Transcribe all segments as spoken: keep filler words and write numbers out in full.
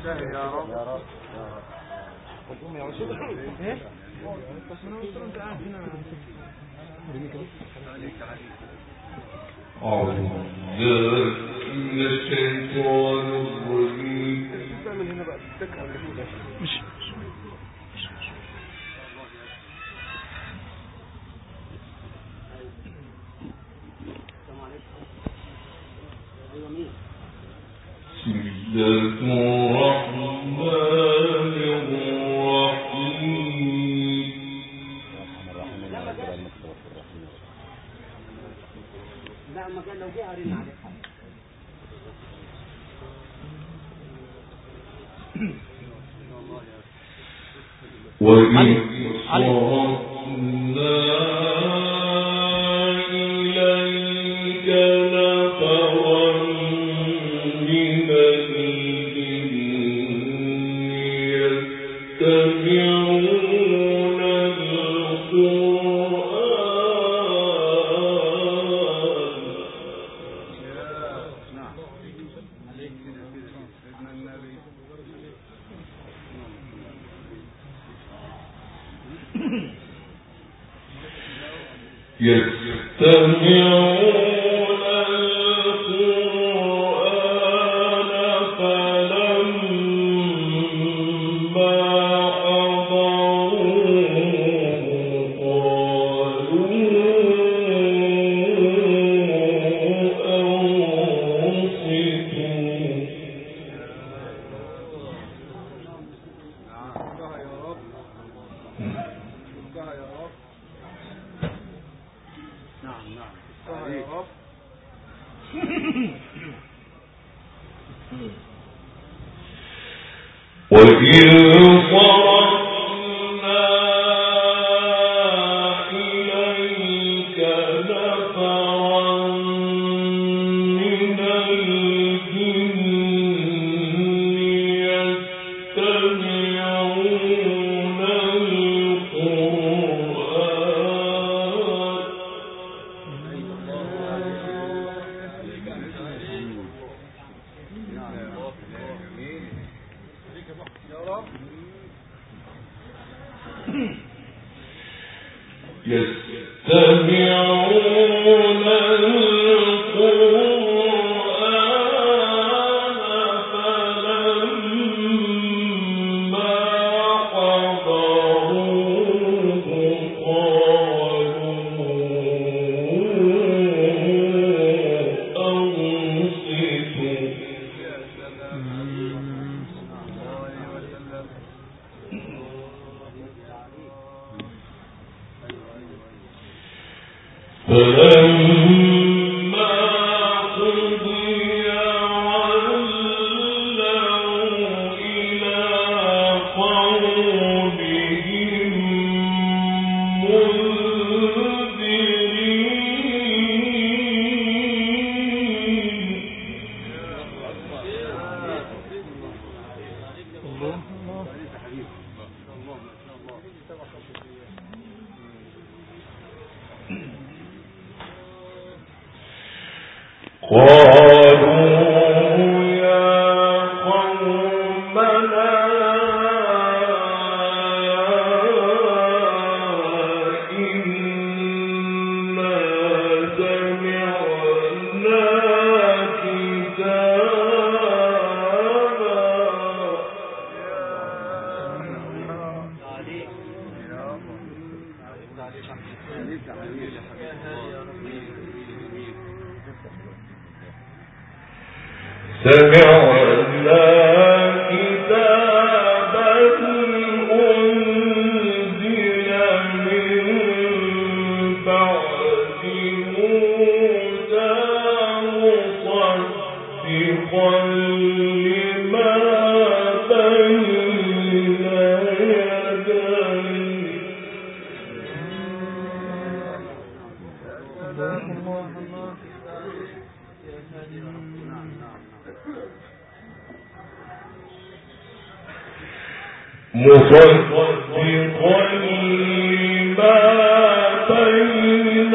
يا رب يا رب ايه بس انا قلت له انت قاعد هنا أعوذ من الشيطان الرجيم. تعمل هنا بقى تتكل على كده مش بسم الله الرحمن الرحيم. لا ما كان لو جه هرين عليه وإذ صرفنا إليك نفرا من الجن يستمعون يستمعون القرآن فلما حضروه قالوا وإذ صرفنا إليك نفرا من الجن يستمعون يستمعون القرآن فلما حضروه قالوا أنصتوا فلما قضي ولوا إلى قومهم قالوا يا قومنا إنا سمعنا سمعنا كتابا أنزل من بعد موسى مصدقا لما بين مصدقا لما بين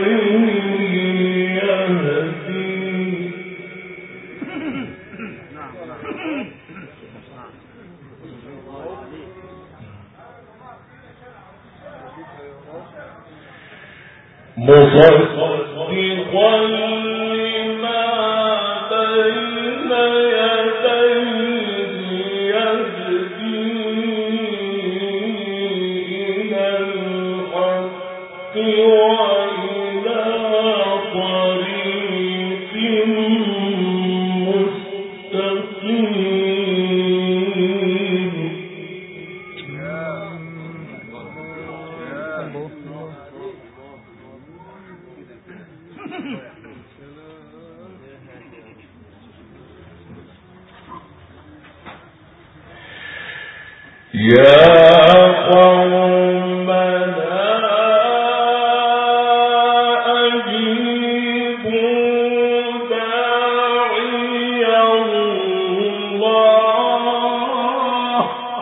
يديه يهدي مصدقا لما بين يديه يهدي إلى الحق وإلى طريق مستقيم. يا قومنا أجيبوا داعي الله.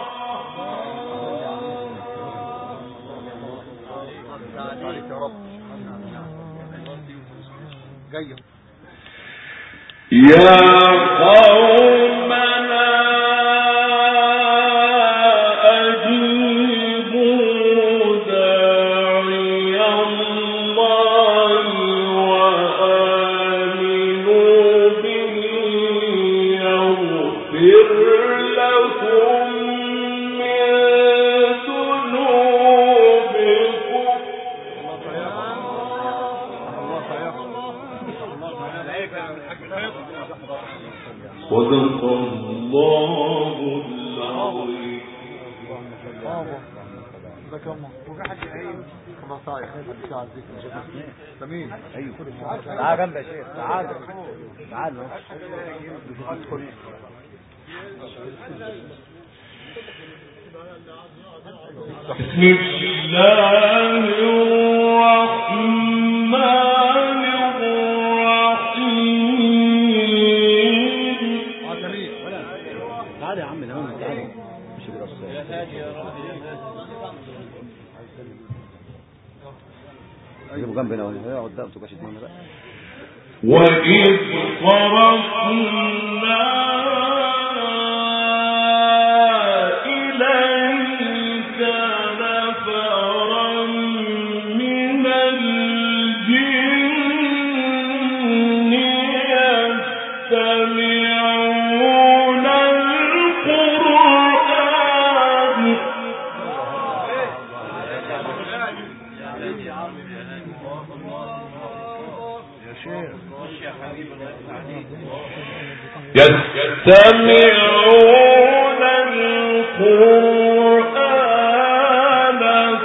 يا قومنا صدق الله العظيم. تعال جنب يا شيخ، تعال تعال. بسم الله الرحمن الرحيم. تعال يا عم نعم، تعال مش بالأصل. جيبوا جنبنا ولا قدام تبقاش تمام بقى. وإذ صرفنا إليك نفرا من الجن يستمعون القرآن. يستمعون القرآن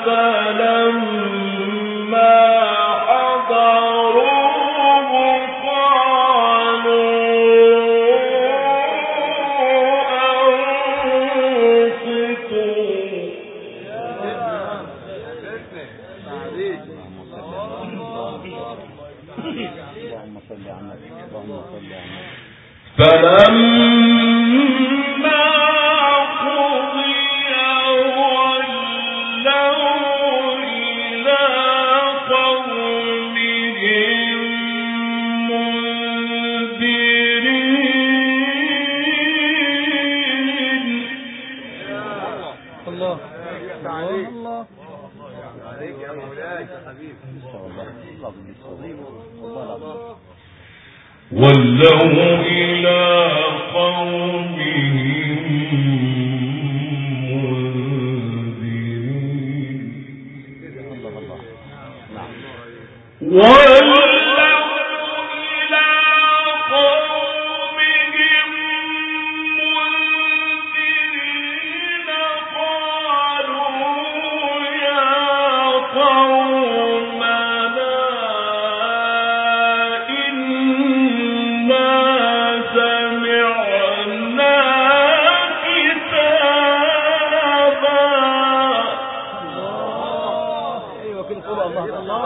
فلما حضروه قالوا أنصتوا. فلما قضي ولوا إلى قومهم منذرين. الله الله عليك يا مولاي يا حبيبي. ولوا إلى قومهم منذرين. ولوا إلى قومهم منذرين قالوا يا قومنا إنا سمعنا كتابا. ايوه كده قولوا الله الله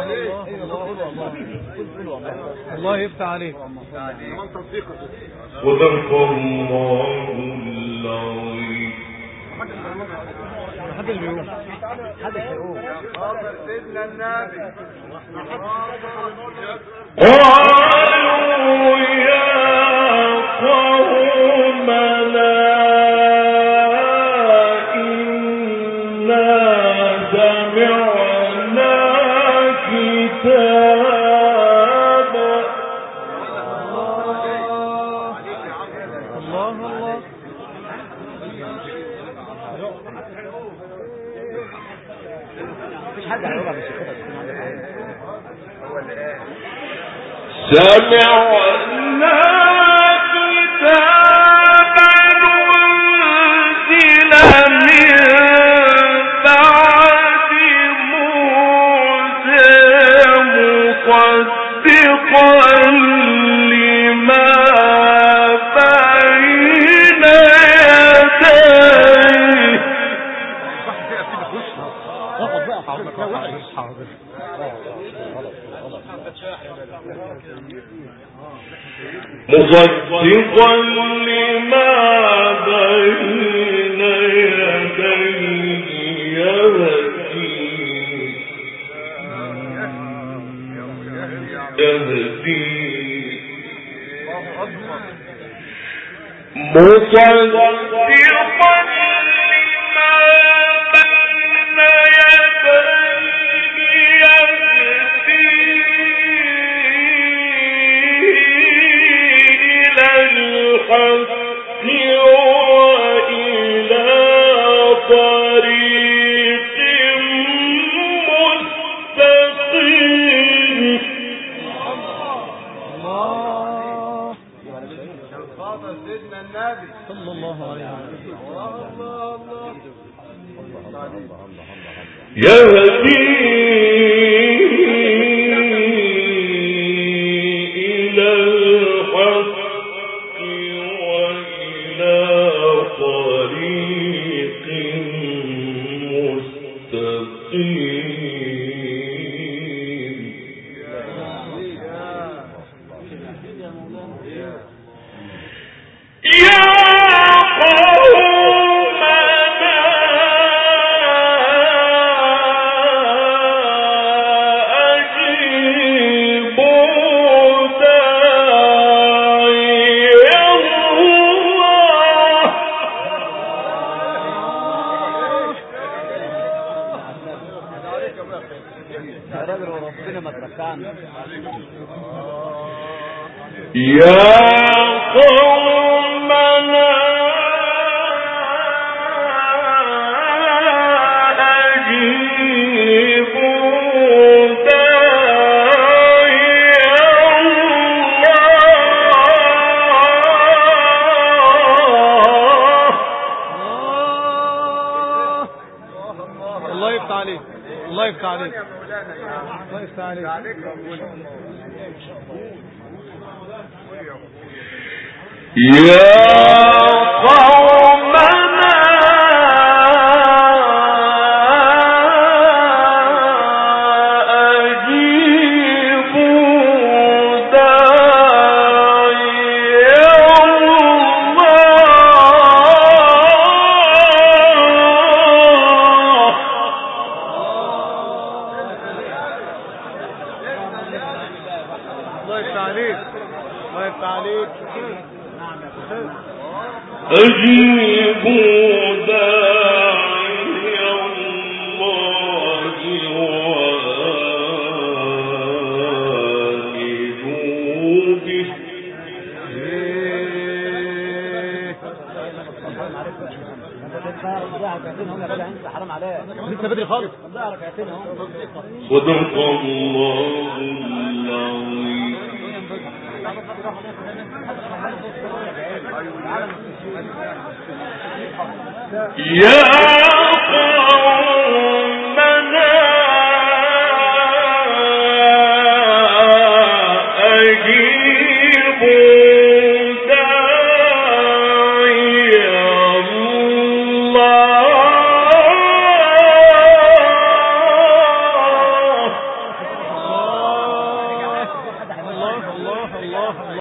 الله يفتح عليك. صدق الله العظيم. حد اللي بيقول حد يقول سيدنا النبي. قالوا يا قومنا حد هيقولها مش كده هو اللي قال سمعنا كتابا أنزل من بعد موسى مصدقا لما بين يديه مصدقا لما بين يديه يهدي يهدي مصدقا لما بين يديه الحق وإلى طريق مستقيم الله سيدنا النبي صلى الله عليه وسلم. يهدي إلى الحق وإلى طريق مستقيم يا يا قومنا أجيبوا داعي الله الله يفتح عليك الله يفتح عليك الله يفتح عليك يا قومنا أجيبوا داعي الله يفتح عليك الله يفتح عليك أجيبوا داعي الله وآمنوا به حرام عليك لسه بدري خالص صدق الله العظيم يا